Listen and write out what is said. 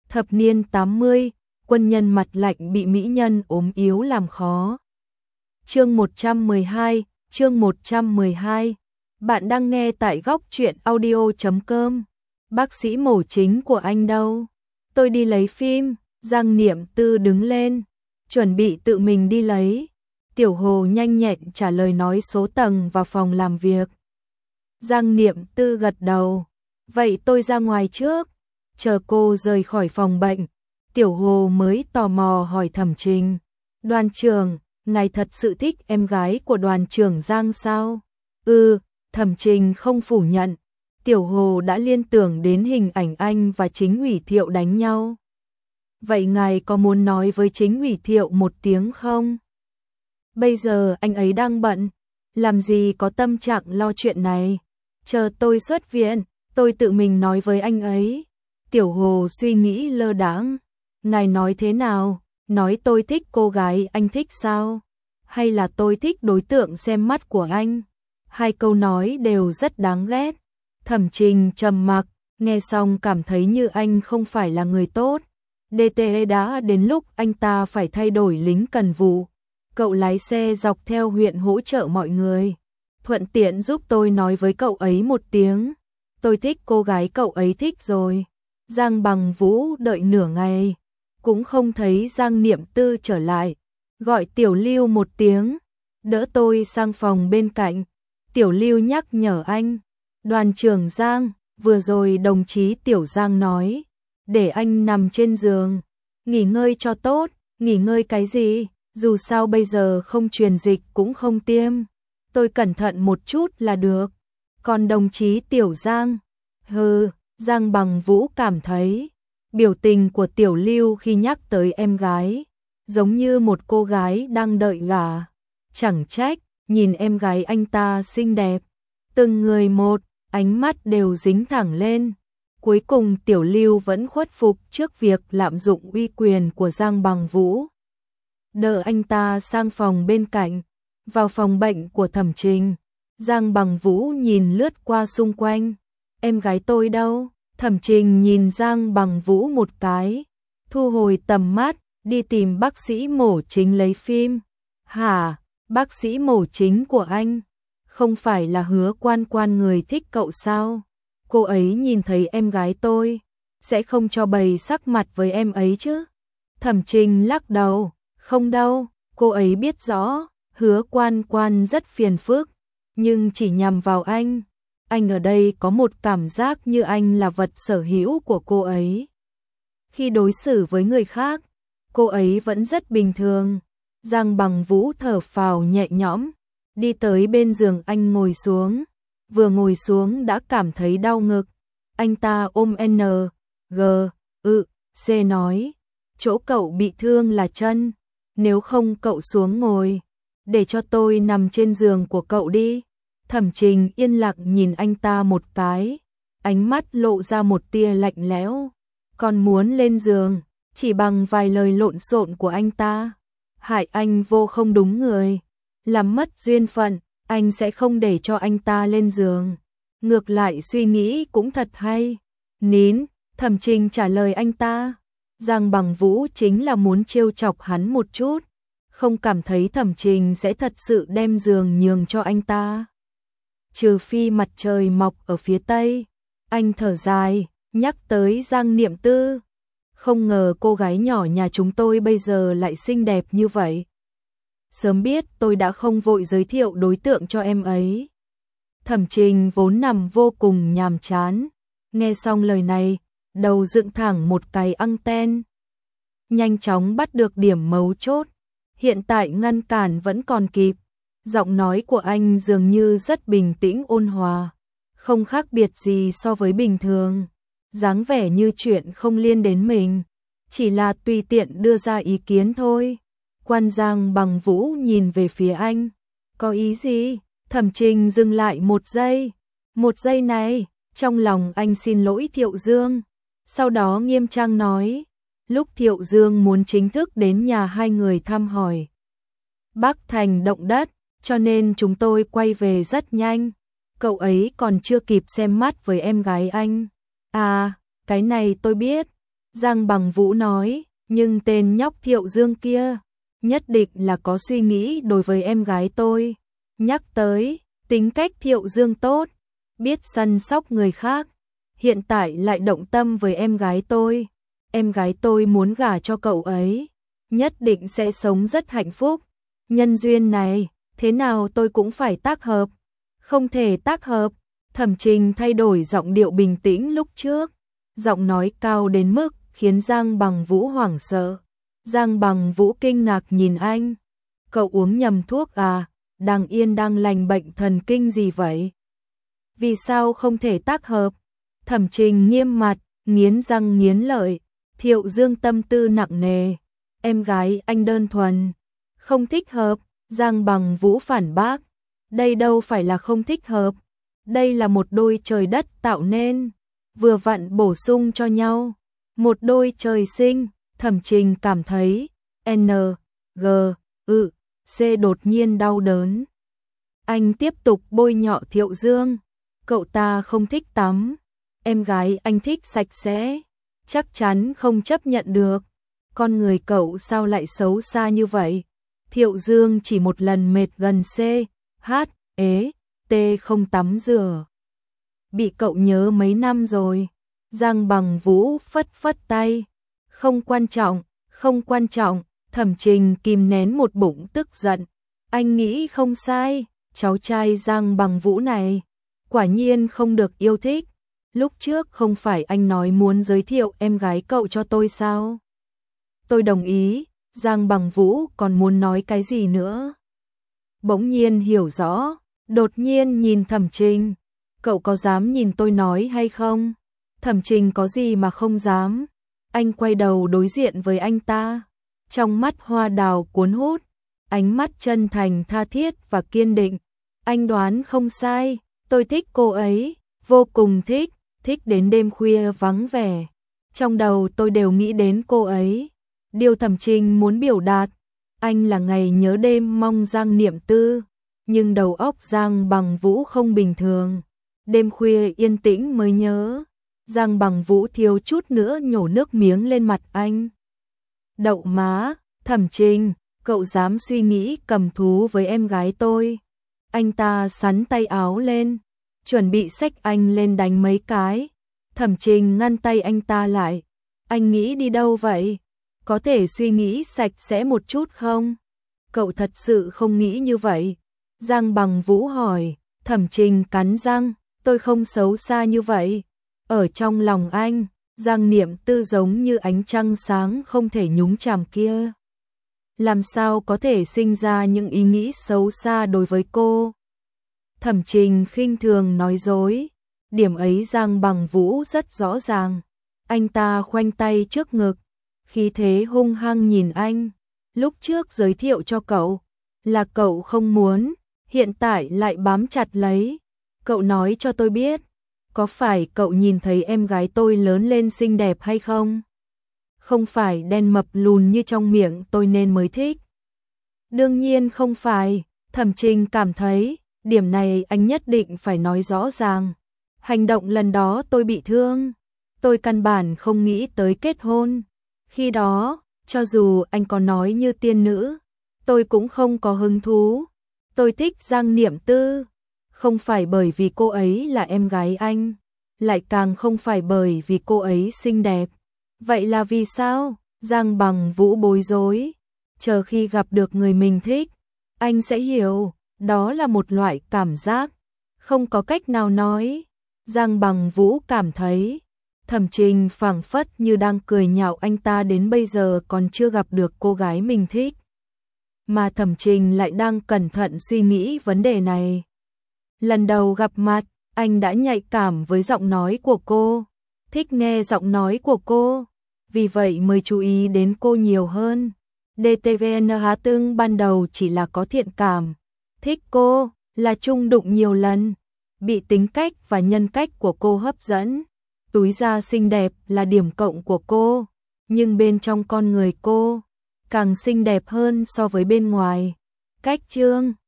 Thập niên 80, quân nhân mặt lạnh bị mỹ nhân ốm yếu làm khó. Chương 112, chương 112. Bạn đang nghe tại góc truyện audio.com. Bác sĩ mổ chính của anh đâu? Tôi đi lấy phim. Giang Niệm Tư đứng lên, chuẩn bị tự mình đi lấy. Tiểu Hồ nhanh nhẹn trả lời nói số tầng và phòng làm việc. Giang Niệm Tư gật đầu. Vậy tôi ra ngoài trước. Chờ cô rời khỏi phòng bệnh, Tiểu Hồ mới tò mò hỏi Thẩm Trình. Đoàn trưởng, ngài thật sự thích em gái của đoàn trưởng Giang sao? Thẩm Trình không phủ nhận. Tiểu Hồ đã liên tưởng đến hình ảnh anh và Chính ủy Thiệu đánh nhau. Vậy ngài có muốn nói với Chính ủy Thiệu một tiếng không? Bây giờ anh ấy đang bận, làm gì có tâm trạng lo chuyện này. Chờ tôi xuất viện, tôi tự mình nói với anh ấy. Tiểu Hồ suy nghĩ lơ đãng. Ngài nói thế nào? Nói tôi thích cô gái anh thích sao? Hay là tôi thích đối tượng xem mắt của anh? Hai câu nói đều rất đáng ghét. Thẩm Trình trầm mặc, nghe xong cảm thấy như anh không phải là người tốt. DTE đã đến lúc anh ta phải thay đổi lính cần vụ. Cậu lái xe dọc theo huyện hỗ trợ mọi người. Thuận tiện giúp tôi nói với cậu ấy một tiếng. Tôi thích cô gái cậu ấy thích rồi. Giang Bằng Vũ đợi nửa ngày, cũng không thấy Giang Niệm Tư trở lại. Gọi Tiểu Lưu một tiếng, đỡ tôi sang phòng bên cạnh. Tiểu Lưu nhắc nhở anh. Đoàn trưởng Giang, vừa rồi đồng chí Tiểu Giang nói, để anh nằm trên giường, nghỉ ngơi cho tốt. Nghỉ ngơi cái gì, dù sao bây giờ không truyền dịch cũng không tiêm. Tôi cẩn thận một chút là được. Còn đồng chí Tiểu Giang, Giang Bằng Vũ cảm thấy biểu tình của Tiểu Lưu khi nhắc tới em gái giống như một cô gái đang đợi gả. Chẳng trách, nhìn em gái anh ta xinh đẹp, từng người một, ánh mắt đều dính thẳng lên. Cuối cùng Tiểu Lưu vẫn khuất phục trước việc lạm dụng uy quyền của Giang Bằng Vũ. Đợi anh ta sang phòng bên cạnh, vào phòng bệnh của Thẩm Trình. Giang Bằng Vũ nhìn lướt qua xung quanh. Em gái tôi đâu? Thẩm Trình nhìn Giang Bằng Vũ một cái, thu hồi tầm mắt, đi tìm bác sĩ mổ chính lấy phim. Hả? Bác sĩ mổ chính của anh? Không phải là Hứa Quan Quan người thích cậu sao? Cô ấy nhìn thấy em gái tôi, sẽ không cho bày sắc mặt với em ấy chứ? Thẩm Trình lắc đầu, không đâu, cô ấy biết rõ, Hứa Quan Quan rất phiền phức, nhưng chỉ nhằm vào anh. Anh ở đây có một cảm giác như anh là vật sở hữu của cô ấy. Khi đối xử với người khác, cô ấy vẫn rất bình thường. Giang Bằng Vũ thở phào nhẹ nhõm, đi tới bên giường anh ngồi xuống. Vừa ngồi xuống đã cảm thấy đau ngực. Anh ta ôm C nói, chỗ cậu bị thương là chân, nếu không cậu xuống ngồi, để cho tôi nằm trên giường của cậu đi. Thẩm Trình yên lặng nhìn anh ta một cái, ánh mắt lộ ra một tia lạnh lẽo. Còn muốn lên giường, chỉ bằng vài lời lộn xộn của anh ta, hại anh vô không đúng người, làm mất duyên phận, anh sẽ không để cho anh ta lên giường. Ngược lại suy nghĩ cũng thật hay. Nín, Thẩm Trình trả lời anh ta. Giang Bằng Vũ chính là muốn trêu chọc hắn một chút, không cảm thấy Thẩm Trình sẽ thật sự đem giường nhường cho anh ta. Trừ phi mặt trời mọc ở phía tây. Anh thở dài, nhắc tới Giang Niệm Tư. Không ngờ cô gái nhỏ nhà chúng tôi bây giờ lại xinh đẹp như vậy. Sớm biết tôi đã không vội giới thiệu đối tượng cho em ấy. Thẩm Trình vốn nằm vô cùng nhàm chán, nghe xong lời này, đầu dựng thẳng một cái anten. Nhanh chóng bắt được điểm mấu chốt, hiện tại ngăn cản vẫn còn kịp. Giọng nói của anh dường như rất bình tĩnh ôn hòa, không khác biệt gì so với bình thường, dáng vẻ như chuyện không liên đến mình, chỉ là tùy tiện đưa ra ý kiến thôi. Quan Giang Bằng Vũ nhìn về phía anh, có ý gì? Thẩm Trình dừng lại một giây này, trong lòng anh xin lỗi Thiệu Dương, sau đó nghiêm trang nói, lúc Thiệu Dương muốn chính thức đến nhà hai người thăm hỏi Bắc Thành động đất, cho nên chúng tôi quay về rất nhanh. Cậu ấy còn chưa kịp xem mắt với em gái anh. À, cái này tôi biết. Giang Bằng Vũ nói, nhưng tên nhóc Thiệu Dương kia, nhất định là có suy nghĩ đối với em gái tôi. Nhắc tới, tính cách Thiệu Dương tốt, biết săn sóc người khác, hiện tại lại động tâm với em gái tôi. Em gái tôi muốn gả cho cậu ấy, nhất định sẽ sống rất hạnh phúc. Nhân duyên này, thế nào tôi cũng phải tác hợp. Không thể tác hợp. Thẩm Trình thay đổi giọng điệu bình tĩnh lúc trước, giọng nói cao đến mức khiến Giang Bằng Vũ hoảng sợ. Giang Bằng Vũ kinh ngạc nhìn anh. Cậu uống nhầm thuốc à? Đang yên đang lành bệnh thần kinh gì vậy? Vì sao không thể tác hợp? Thẩm Trình nghiêm mặt, nghiến răng nghiến lợi. Thiệu Dương tâm tư nặng nề. Em gái anh đơn thuần, không thích hợp. Giang Bằng Vũ phản bác. Đây đâu phải là không thích hợp. Đây là một đôi trời đất tạo nên, vừa vặn bổ sung cho nhau. Một đôi trời sinh. Thẩm Trình cảm thấy N, G, C đột nhiên đau đớn. Anh tiếp tục bôi nhọ Thiệu Dương. Cậu ta không thích tắm. Em gái anh thích sạch sẽ. Chắc chắn không chấp nhận được. Con người cậu sao lại xấu xa như vậy? Thiệu Dương chỉ một lần mệt gần C, H, ế, T không tắm rửa. Bị cậu nhớ mấy năm rồi. Giang Bằng Vũ phất phất tay. Không quan trọng, không quan trọng. Thẩm Trình kìm nén một bụng tức giận. Anh nghĩ không sai, cháu trai Giang Bằng Vũ này quả nhiên không được yêu thích. Lúc trước không phải anh nói muốn giới thiệu em gái cậu cho tôi sao? Tôi đồng ý. Giang Bằng Vũ còn muốn nói cái gì nữa? Bỗng nhiên hiểu rõ, đột nhiên nhìn Thẩm Trình. Cậu có dám nhìn tôi nói hay không? Thẩm Trình có gì mà không dám? Anh quay đầu đối diện với anh ta. Trong mắt hoa đào cuốn hút, ánh mắt chân thành tha thiết và kiên định. Anh đoán không sai, tôi thích cô ấy, vô cùng thích, thích đến đêm khuya vắng vẻ. Trong đầu tôi đều nghĩ đến cô ấy. Điều Thẩm Trình muốn biểu đạt, anh là ngày nhớ đêm mong Giang Niệm Tư, nhưng đầu óc Giang Bằng Vũ không bình thường. Đêm khuya yên tĩnh mới nhớ. Giang Bằng Vũ thiếu chút nữa nhổ nước miếng lên mặt anh. Đậu má, Thẩm Trình, cậu dám suy nghĩ cầm thú với em gái tôi. Anh ta xắn tay áo lên, chuẩn bị xách anh lên đánh mấy cái. Thẩm Trình ngăn tay anh ta lại. Anh nghĩ đi đâu vậy? Có thể suy nghĩ sạch sẽ một chút không? Cậu thật sự không nghĩ như vậy? Giang Bằng Vũ hỏi. Thẩm Trình cắn răng, tôi không xấu xa như vậy. Ở trong lòng anh, Giang Niệm Tư giống như ánh trăng sáng không thể nhúng chàm kia. Làm sao có thể sinh ra những ý nghĩ xấu xa đối với cô? Thẩm Trình khinh thường nói dối. Điểm ấy Giang Bằng Vũ rất rõ ràng. Anh ta khoanh tay trước ngực, khí thế hung hăng nhìn anh. Lúc trước giới thiệu cho cậu, là cậu không muốn, hiện tại lại bám chặt lấy. Cậu nói cho tôi biết, có phải cậu nhìn thấy em gái tôi lớn lên xinh đẹp hay không? Không phải đen mập lùn như trong miệng tôi nên mới thích. Đương nhiên không phải. Thẩm Trình cảm thấy, điểm này anh nhất định phải nói rõ ràng. Hành động lần đó tôi bị thương. Tôi căn bản không nghĩ tới kết hôn. Khi đó, cho dù anh có nói như tiên nữ, tôi cũng không có hứng thú. Tôi thích Giang Niệm Tư, không phải bởi vì cô ấy là em gái anh, lại càng không phải bởi vì cô ấy xinh đẹp. Vậy là vì sao? Giang Bằng Vũ bối rối. Chờ khi gặp được người mình thích, anh sẽ hiểu, đó là một loại cảm giác, không có cách nào nói. Giang Bằng Vũ cảm thấy, Thẩm Trình phảng phất như đang cười nhạo anh ta đến bây giờ còn chưa gặp được cô gái mình thích. Mà Thẩm Trình lại đang cẩn thận suy nghĩ vấn đề này. Lần đầu gặp mặt, anh đã nhạy cảm với giọng nói của cô, thích nghe giọng nói của cô, vì vậy mới chú ý đến cô nhiều hơn. DTVNH Tương ban đầu chỉ là có thiện cảm, thích cô, là chung đụng nhiều lần, bị tính cách và nhân cách của cô hấp dẫn. Túi da xinh đẹp là điểm cộng của cô, nhưng bên trong con người cô càng xinh đẹp hơn so với bên ngoài. Cách chương